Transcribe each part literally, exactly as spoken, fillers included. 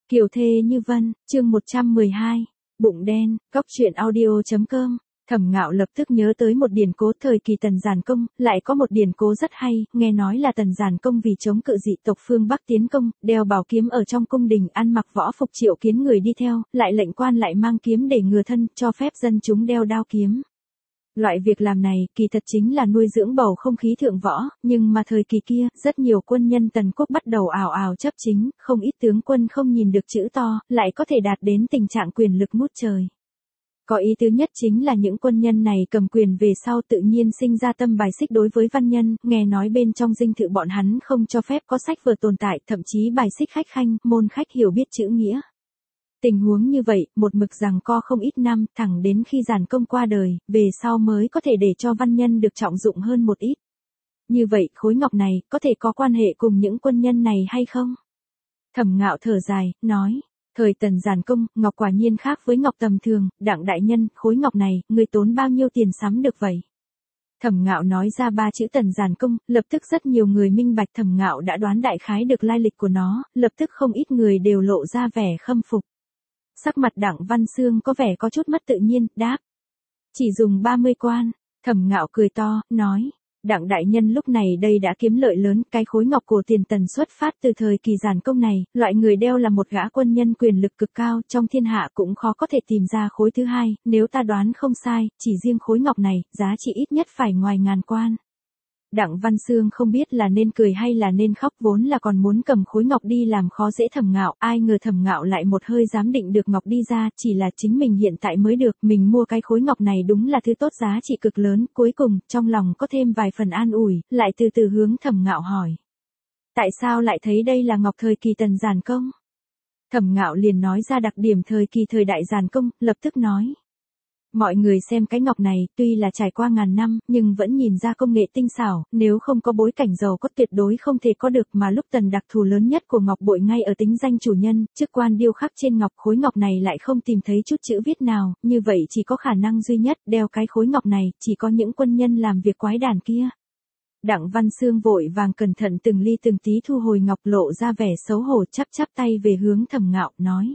Kiều thê như vân, chương một trăm mười hai, bụng đen, góc truyện audio.com. Thẩm Ngạo lập tức nhớ tới một điển cố thời kỳ Tần Giản Công, lại có một điển cố rất hay, nghe nói là Tần Giản Công vì chống cự dị tộc phương Bắc tiến công, đeo bảo kiếm ở trong cung đình, ăn mặc võ phục triệu kiến người đi theo, lại lệnh quan lại mang kiếm để ngừa thân, cho phép dân chúng đeo đao kiếm. Loại việc làm này, kỳ thật chính là nuôi dưỡng bầu không khí thượng võ, nhưng mà thời kỳ kia, rất nhiều quân nhân Tần quốc bắt đầu ào ào chấp chính, không ít tướng quân không nhìn được chữ to, lại có thể đạt đến tình trạng quyền lực ngút trời. Có ý tứ nhất chính là những quân nhân này cầm quyền về sau tự nhiên sinh ra tâm bài xích đối với văn nhân, nghe nói bên trong dinh thự bọn hắn không cho phép có sách vở tồn tại, thậm chí bài xích khách khanh, môn khách hiểu biết chữ nghĩa. Tình huống như vậy, một mực rằng co không ít năm, thẳng đến khi Giản Công qua đời, về sau mới có thể để cho văn nhân được trọng dụng hơn một ít. Như vậy, khối ngọc này, có thể có quan hệ cùng những quân nhân này hay không? Thẩm Ngạo thở dài, nói, thời Tần Giản Công, ngọc quả nhiên khác với ngọc tầm thường, Đặng đại nhân, khối ngọc này, người tốn bao nhiêu tiền sắm được vậy? Thẩm Ngạo nói ra ba chữ Tần Giản Công, lập tức rất nhiều người minh bạch Thẩm Ngạo đã đoán đại khái được lai lịch của nó, lập tức không ít người đều lộ ra vẻ khâm phục. Sắc mặt Đặng Văn Xương có vẻ có chút mất tự nhiên, đáp. Chỉ dùng ba mươi quan, Thẩm Ngạo cười to, nói. Đặng đại nhân lúc này đây đã kiếm lợi lớn, cái khối ngọc cổ tiền Tần xuất phát từ thời kỳ Giản Công này, loại người đeo là một gã quân nhân quyền lực cực cao, trong thiên hạ cũng khó có thể tìm ra khối thứ hai, nếu ta đoán không sai, chỉ riêng khối ngọc này, giá trị ít nhất phải ngoài ngàn quan. Đặng Văn Xương không biết là nên cười hay là nên khóc, vốn là còn muốn cầm khối ngọc đi làm khó dễ Thẩm Ngạo, ai ngờ Thẩm Ngạo lại một hơi dám định được ngọc đi ra, chỉ là chính mình hiện tại mới được, mình mua cái khối ngọc này đúng là thứ tốt giá trị cực lớn, cuối cùng, trong lòng có thêm vài phần an ủi, lại từ từ hướng Thẩm Ngạo hỏi. Tại sao lại thấy đây là ngọc thời kỳ Tần Giản Công? Thẩm Ngạo liền nói ra đặc điểm thời kỳ thời đại Giản Công, lập tức nói. Mọi người xem cái ngọc này, tuy là trải qua ngàn năm, nhưng vẫn nhìn ra công nghệ tinh xảo, nếu không có bối cảnh giàu có tuyệt đối không thể có được, mà lúc Tần đặc thù lớn nhất của ngọc bội ngay ở tính danh chủ nhân, chức quan điêu khắc trên ngọc, khối ngọc này lại không tìm thấy chút chữ viết nào, như vậy chỉ có khả năng duy nhất, đeo cái khối ngọc này, chỉ có những quân nhân làm việc quái đản kia. Đặng Văn Xương vội vàng cẩn thận từng ly từng tí thu hồi ngọc, lộ ra vẻ xấu hổ, chắp chắp tay về hướng Thẩm Ngạo, nói.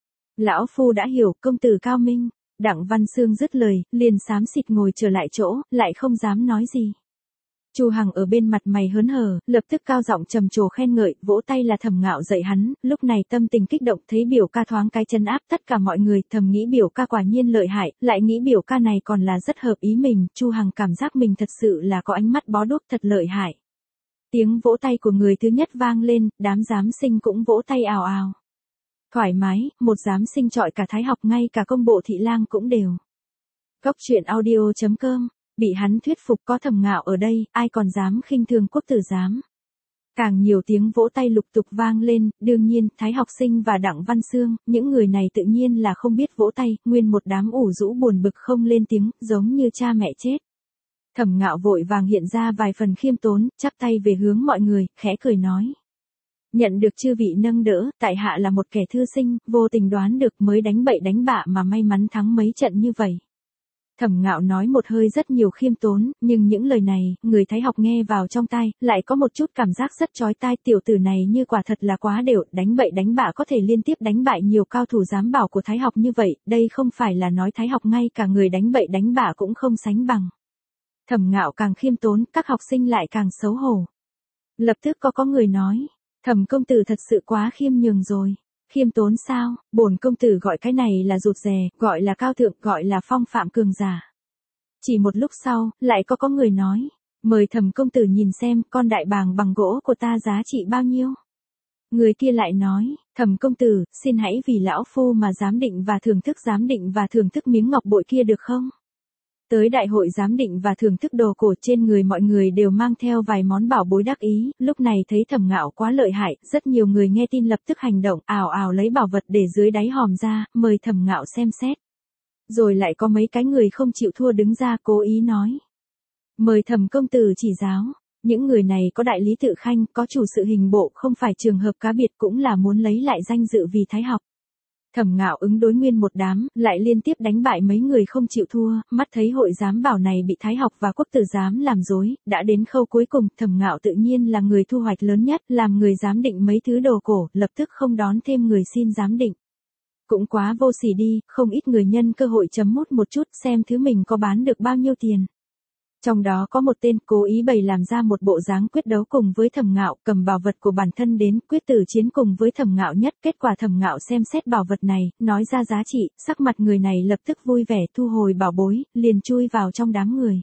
Lão phu đã hiểu, công tử cao minh. Đặng Văn Xương dứt lời, liền xám xịt ngồi trở lại chỗ, lại không dám nói gì. Chu Hằng ở bên mặt mày hớn hở, lập tức cao giọng trầm trồ khen ngợi, vỗ tay là Thẩm Ngạo dạy hắn, lúc này tâm tình kích động, thấy biểu ca thoáng cái trấn áp tất cả mọi người, thầm nghĩ biểu ca quả nhiên lợi hại, lại nghĩ biểu ca này còn là rất hợp ý mình, Chu Hằng cảm giác mình thật sự là có ánh mắt bó đuốc, thật lợi hại. Tiếng vỗ tay của người thứ nhất vang lên, đám giám sinh cũng vỗ tay ào ào. Thoải mái, một giám sinh chọi cả Thái học, ngay cả công bộ thị lang cũng đều. Góc truyện audio.com, bị hắn thuyết phục, có Thẩm Ngạo ở đây, ai còn dám khinh thường quốc tử giám. Càng nhiều tiếng vỗ tay lục tục vang lên, đương nhiên, Thái học sinh và Đặng Văn Xương, những người này tự nhiên là không biết vỗ tay, nguyên một đám ủ rũ buồn bực không lên tiếng, giống như cha mẹ chết. Thẩm Ngạo vội vàng hiện ra vài phần khiêm tốn, chắp tay về hướng mọi người, khẽ cười nói. Nhận được chư vị nâng đỡ, tại hạ là một kẻ thư sinh, vô tình đoán được mới đánh bậy đánh bạ mà may mắn thắng mấy trận như vậy. Thẩm Ngạo nói một hơi rất nhiều khiêm tốn, nhưng những lời này, người Thái học nghe vào trong tai, lại có một chút cảm giác rất chói tai, tiểu tử này như quả thật là quá đều, đánh bậy đánh bạ có thể liên tiếp đánh bại nhiều cao thủ giám bảo của Thái học như vậy, đây không phải là nói Thái học ngay cả người đánh bậy đánh bạ cũng không sánh bằng. Thẩm Ngạo càng khiêm tốn, các học sinh lại càng xấu hổ. Lập tức có có người nói. Thẩm công tử thật sự quá khiêm nhường rồi. Khiêm tốn sao, bổn công tử gọi cái này là rụt rè, gọi là cao thượng, gọi là phong phạm cường giả. Chỉ một lúc sau, lại có có người nói, mời Thẩm công tử nhìn xem, con đại bàng bằng gỗ của ta giá trị bao nhiêu. Người kia lại nói, Thẩm công tử, xin hãy vì lão phu mà giám định và thưởng thức giám định và thưởng thức miếng ngọc bội kia được không? Tới đại hội giám định và thưởng thức đồ cổ, trên người mọi người đều mang theo vài món bảo bối đắc ý, lúc này thấy Thẩm Ngạo quá lợi hại, rất nhiều người nghe tin lập tức hành động, ào ào lấy bảo vật để dưới đáy hòm ra, mời Thẩm Ngạo xem xét. Rồi lại có mấy cái người không chịu thua đứng ra cố ý nói. Mời Thẩm công tử chỉ giáo, những người này có đại lý tự khanh, có chủ sự hình bộ, không phải trường hợp cá biệt, cũng là muốn lấy lại danh dự vì Thái học. Thẩm Ngạo ứng đối nguyên một đám, lại liên tiếp đánh bại mấy người không chịu thua, mắt thấy hội giám bảo này bị Thái học và Quốc tử giám làm dối, đã đến khâu cuối cùng, Thẩm Ngạo tự nhiên là người thu hoạch lớn nhất, làm người giám định mấy thứ đồ cổ, lập tức không đón thêm người xin giám định. Cũng quá vô sỉ đi, không ít người nhân cơ hội chấm mút một chút xem thứ mình có bán được bao nhiêu tiền. Trong đó có một tên cố ý bày làm ra một bộ dáng quyết đấu cùng với Thẩm Ngạo, cầm bảo vật của bản thân đến quyết tử chiến cùng với Thẩm Ngạo nhất. Kết quả Thẩm Ngạo xem xét bảo vật này, nói ra giá trị, sắc mặt người này lập tức vui vẻ thu hồi bảo bối, liền chui vào trong đám người.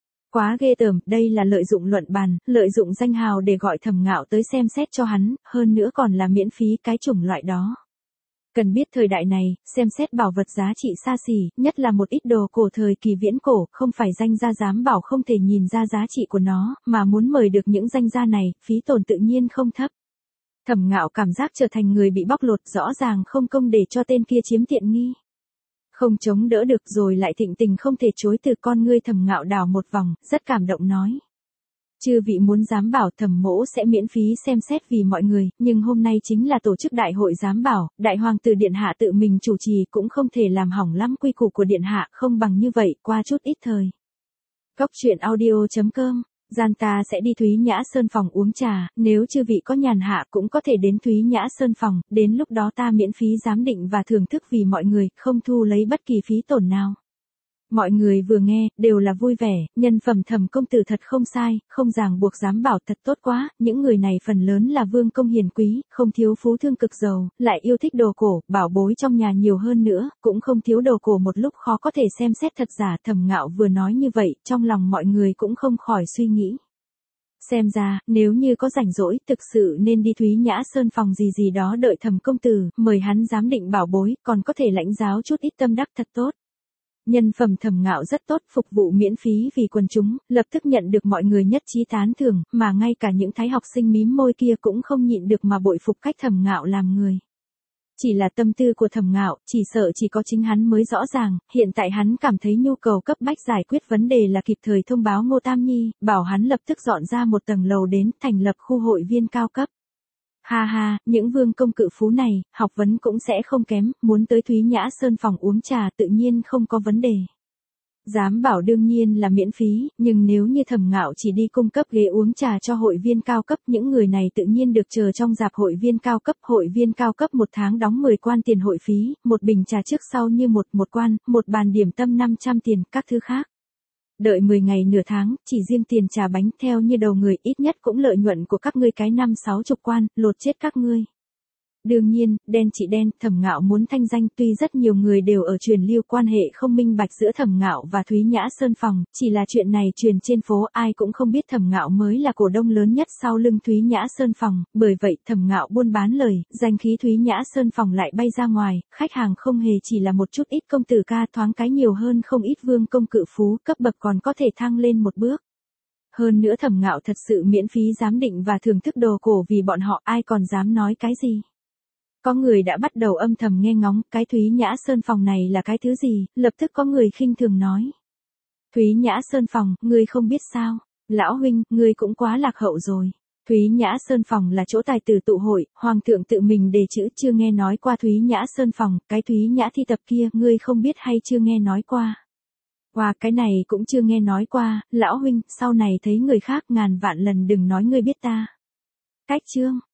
Quá ghê tởm, đây là lợi dụng luận bàn, lợi dụng danh hào để gọi Thẩm Ngạo tới xem xét cho hắn, hơn nữa còn là miễn phí cái chủng loại đó. Cần biết thời đại này, xem xét bảo vật giá trị xa xỉ, nhất là một ít đồ cổ thời kỳ viễn cổ, không phải danh gia giám bảo không thể nhìn ra giá trị của nó, mà muốn mời được những danh gia này, phí tổn tự nhiên không thấp. Thẩm Ngạo cảm giác trở thành người bị bóc lột, rõ ràng không công để cho tên kia chiếm tiện nghi. Không chống đỡ được rồi lại thịnh tình không thể chối từ, con ngươi Thẩm Ngạo đảo một vòng, rất cảm động nói. Chư vị muốn giám bảo, Thẩm mỗ sẽ miễn phí xem xét vì mọi người, nhưng hôm nay chính là tổ chức đại hội giám bảo, đại hoàng tử điện hạ tự mình chủ trì cũng không thể làm hỏng lắm quy củ của điện hạ, không bằng như vậy, qua chút ít thời. Cóc truyện audio chấm com, gian ta sẽ đi Thúy Nhã Sơn phòng uống trà, nếu chư vị có nhàn hạ cũng có thể đến Thúy Nhã Sơn phòng, đến lúc đó ta miễn phí giám định và thưởng thức vì mọi người, không thu lấy bất kỳ phí tổn nào. Mọi người vừa nghe, đều là vui vẻ, nhân phẩm Thẩm công tử thật không sai, không ràng buộc giám bảo thật tốt quá, những người này phần lớn là vương công hiền quý, không thiếu phú thương cực giàu, lại yêu thích đồ cổ, bảo bối trong nhà nhiều hơn nữa, cũng không thiếu đồ cổ một lúc khó có thể xem xét thật giả. Thẩm Ngạo vừa nói như vậy, trong lòng mọi người cũng không khỏi suy nghĩ. Xem ra, nếu như có rảnh rỗi, thực sự nên đi Thúy Nhã Sơn phòng gì gì đó đợi Thẩm công tử, mời hắn giám định bảo bối, còn có thể lãnh giáo chút ít tâm đắc thật tốt. Nhân phẩm Thẩm Ngạo rất tốt, phục vụ miễn phí vì quần chúng, lập tức nhận được mọi người nhất trí tán thưởng, mà ngay cả những thái học sinh mím môi kia cũng không nhịn được mà bội phục cách Thẩm Ngạo làm người. Chỉ là tâm tư của Thẩm Ngạo, chỉ sợ chỉ có chính hắn mới rõ ràng, hiện tại hắn cảm thấy nhu cầu cấp bách giải quyết vấn đề là kịp thời thông báo Ngô Tam Nhi, bảo hắn lập tức dọn ra một tầng lầu đến, thành lập khu hội viên cao cấp. Ha ha, những vương công cự phú này, học vấn cũng sẽ không kém, muốn tới Thúy Nhã Sơn phòng uống trà tự nhiên không có vấn đề. Giám bảo đương nhiên là miễn phí, nhưng nếu như Thẩm Ngạo chỉ đi cung cấp ghế uống trà cho hội viên cao cấp, những người này tự nhiên được chờ trong dạp hội viên cao cấp. Hội viên cao cấp một tháng đóng mười quan tiền hội phí, một bình trà trước sau như một, một quan, một bàn điểm tâm năm trăm tiền, các thứ khác. Đợi mười ngày nửa tháng, chỉ riêng tiền trà bánh theo như đầu người ít nhất cũng lợi nhuận của các ngươi cái năm sáu chục quan, lột chết các ngươi. Đương nhiên, đen chị đen, Thẩm Ngạo muốn thanh danh, tuy rất nhiều người đều ở truyền lưu quan hệ không minh bạch giữa Thẩm Ngạo và Thúy Nhã Sơn phòng, chỉ là chuyện này truyền trên phố ai cũng không biết Thẩm Ngạo mới là cổ đông lớn nhất sau lưng Thúy Nhã Sơn phòng, bởi vậy Thẩm Ngạo buôn bán lời, danh khí Thúy Nhã Sơn phòng lại bay ra ngoài, khách hàng không hề chỉ là một chút ít công tử ca, thoáng cái nhiều hơn không ít vương công cự phú, cấp bậc còn có thể thăng lên một bước. Hơn nữa Thẩm Ngạo thật sự miễn phí giám định và thưởng thức đồ cổ vì bọn họ, ai còn dám nói cái gì. Có người đã bắt đầu âm thầm nghe ngóng, cái Thúy Nhã Sơn phòng này là cái thứ gì, lập tức có người khinh thường nói. Thúy Nhã Sơn phòng, ngươi không biết sao, lão huynh, ngươi cũng quá lạc hậu rồi. Thúy Nhã Sơn phòng là chỗ tài tử tụ hội, hoàng thượng tự mình đề chữ, chưa nghe nói qua Thúy Nhã Sơn phòng, cái Thúy Nhã thi tập kia, ngươi không biết hay chưa nghe nói qua. Wow, cái này cũng chưa nghe nói qua, lão huynh, sau này thấy người khác ngàn vạn lần đừng nói ngươi biết ta. Cách chương